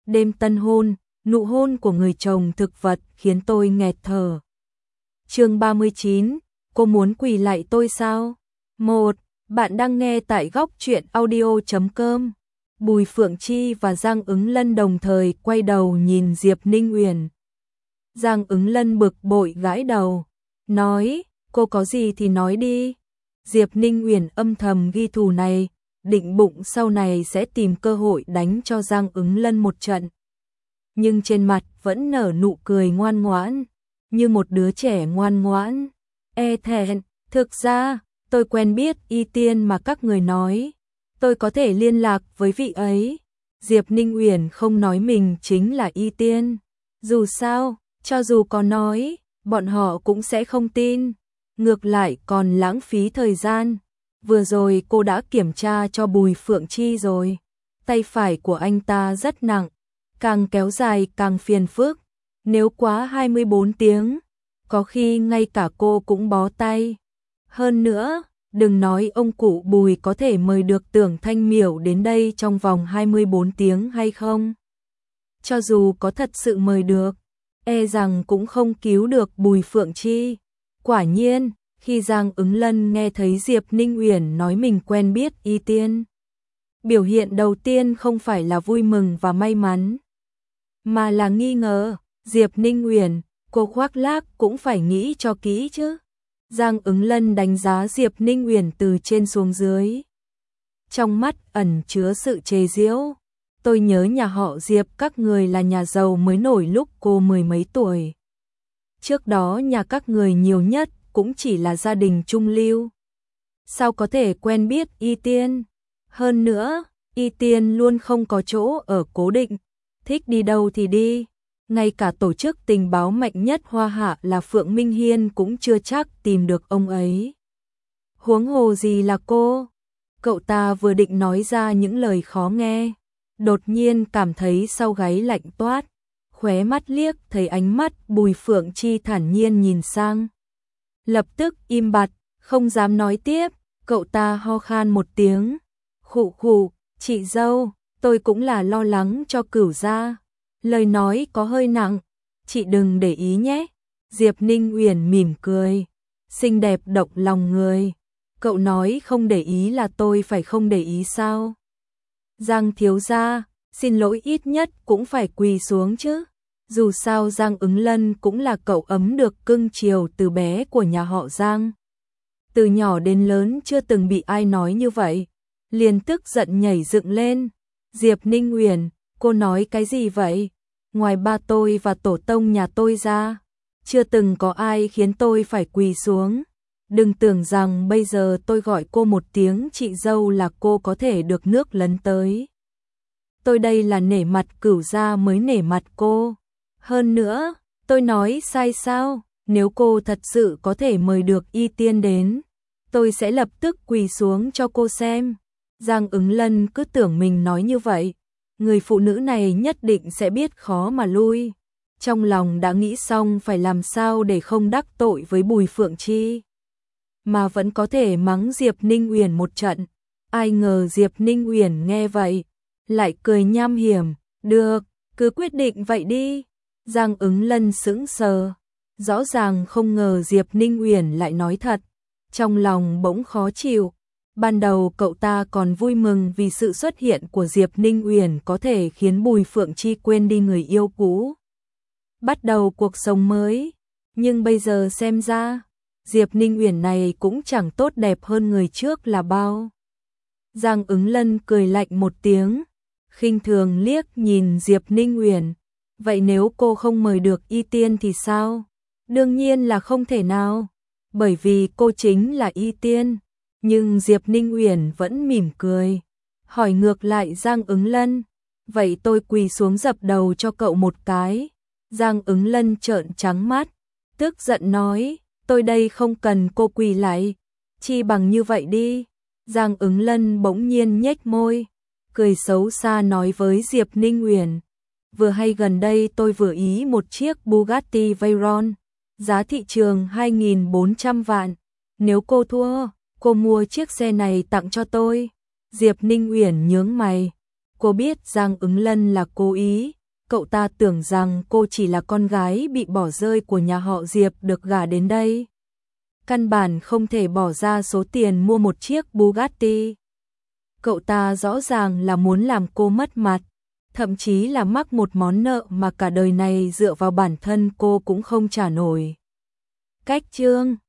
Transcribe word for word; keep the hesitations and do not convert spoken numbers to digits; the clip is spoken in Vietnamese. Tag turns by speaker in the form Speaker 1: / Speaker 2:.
Speaker 1: Đêm tân hôn, nụ hôn của người chồng thực vật khiến tôi nghẹt thở. Chương ba mươi chín, cô muốn quỳ lạy tôi sao? một. Bạn đang nghe tại góc truyện audio chấm com. Bùi Phượng Chi và Giang Ứng Lân đồng thời quay đầu nhìn Diệp Ninh Uyển. Giang Ứng Lân bực bội gãi đầu, nói, cô có gì thì nói đi. Diệp Ninh Uyển âm thầm ghi thù này, định bụng sau này sẽ tìm cơ hội đánh cho Giang Ứng Lân một trận. Nhưng trên mặt vẫn nở nụ cười ngoan ngoãn, như một đứa trẻ ngoan ngoãn. E thẹn, thực ra, tôi quen biết Y Tiên mà các người nói, tôi có thể liên lạc với vị ấy. Diệp Ninh Uyển không nói mình chính là Y Tiên. Dù sao, cho dù có nói, bọn họ cũng sẽ không tin. Ngược lại còn lãng phí thời gian. Vừa rồi cô đã kiểm tra cho Bùi Phượng Chi rồi. Tay phải của anh ta rất nặng, càng kéo dài càng phiền phức. Nếu quá hai mươi bốn tiếng, có khi ngay cả cô cũng bó tay. Hơn nữa, đừng nói ông cụ Bùi có thể mời được Tưởng Thanh Miểu đến đây trong vòng hai mươi bốn tiếng hay không. Cho dù có thật sự mời được, e rằng cũng không cứu được Bùi Phượng Chi. Quả nhiên, khi Giang Ứng Lân nghe thấy Diệp Ninh Uyển nói mình quen biết Y Tiên, biểu hiện đầu tiên không phải là vui mừng và may mắn, mà là nghi ngờ. Diệp Ninh Uyển, cô khoác lác cũng phải nghĩ cho kỹ chứ. Giang Ứng Lân đánh giá Diệp Ninh Uyển từ trên xuống dưới, trong mắt ẩn chứa sự chế giễu. Tôi nhớ nhà họ Diệp các người là nhà giàu mới nổi lúc cô mười mấy tuổi. Trước đó nhà các người nhiều nhất cũng chỉ là gia đình trung lưu. Sao có thể quen biết Y Tiên? Hơn nữa, Y Tiên luôn không có chỗ ở cố định, thích đi đâu thì đi. Ngay cả tổ chức tình báo mạnh nhất Hoa Hạ là Phượng Minh Hiên cũng chưa chắc tìm được ông ấy. Huống hồ gì là cô? Cậu ta vừa định nói ra những lời khó nghe, đột nhiên cảm thấy sau gáy lạnh toát, khóe mắt liếc thấy ánh mắt Bùi Phượng Chi thản nhiên nhìn sang. Lập tức im bặt, không dám nói tiếp. Cậu ta ho khan một tiếng, khụ khụ, chị dâu, tôi cũng là lo lắng cho Cửu gia. Lời nói có hơi nặng, chị đừng để ý nhé. Diệp Ninh Uyển mỉm cười, xinh đẹp động lòng người. Cậu nói không để ý là tôi phải không để ý sao? Giang thiếu gia, xin lỗi ít nhất cũng phải quỳ xuống chứ. Dù sao Giang Ứng Lân cũng là cậu ấm được cưng chiều từ bé của nhà họ Giang. Từ nhỏ đến lớn chưa từng bị ai nói như vậy. Liền tức giận nhảy dựng lên. Diệp Ninh Uyển, cô nói cái gì vậy? Ngoài ba tôi và tổ tông nhà tôi ra, chưa từng có ai khiến tôi phải quỳ xuống. Đừng tưởng rằng bây giờ tôi gọi cô một tiếng chị dâu là cô có thể được nước lấn tới. Tôi đây là nể mặt Cửu gia mới nể mặt cô. Hơn nữa, tôi nói sai sao? Nếu cô thật sự có thể mời được Y Tiên đến, tôi sẽ lập tức quỳ xuống cho cô xem. Giang Ứng Lân cứ tưởng mình nói như vậy, người phụ nữ này nhất định sẽ biết khó mà lui. Trong lòng đã nghĩ xong phải làm sao để không đắc tội với Bùi Phượng Chi, mà vẫn có thể mắng Diệp Ninh Uyển một trận. Ai ngờ Diệp Ninh Uyển nghe vậy, lại cười nham hiểm, được, cứ quyết định vậy đi. Giang Ứng Lân sững sờ, rõ ràng không ngờ Diệp Ninh Uyển lại nói thật, trong lòng bỗng khó chịu. Ban đầu cậu ta còn vui mừng vì sự xuất hiện của Diệp Ninh Uyển có thể khiến Bùi Phượng Chi quên đi người yêu cũ, bắt đầu cuộc sống mới. Nhưng bây giờ xem ra, Diệp Ninh Uyển này cũng chẳng tốt đẹp hơn người trước là bao. Giang Ứng Lân cười lạnh một tiếng, khinh thường liếc nhìn Diệp Ninh Uyển. Vậy nếu cô không mời được Y Tiên thì sao? Đương nhiên là không thể nào, bởi vì cô chính là Y Tiên. Nhưng Diệp Ninh Uyển vẫn mỉm cười, hỏi ngược lại Giang Ứng Lân, vậy tôi quỳ xuống dập đầu cho cậu một cái. Giang Ứng Lân trợn trắng mắt, tức giận nói, tôi đây không cần cô quỳ lại, chi bằng như vậy đi. Giang Ứng Lân bỗng nhiên nhếch môi, cười xấu xa nói với Diệp Ninh Uyển, vừa hay gần đây tôi vừa ý một chiếc Bugatti Veyron, giá thị trường hai nghìn bốn trăm vạn, nếu cô thua, cô mua chiếc xe này tặng cho tôi. Diệp Ninh Uyển nhướng mày, cô biết Giang Ứng Lân là cố ý, Cậu ta tưởng rằng cô chỉ là con gái bị bỏ rơi của nhà họ Diệp được gả đến đây. Căn bản không thể bỏ ra số tiền mua một chiếc Bugatti. Cậu ta rõ ràng là muốn làm cô mất mặt, thậm chí là mắc một món nợ mà cả đời này dựa vào bản thân cô cũng không trả nổi. Cách chương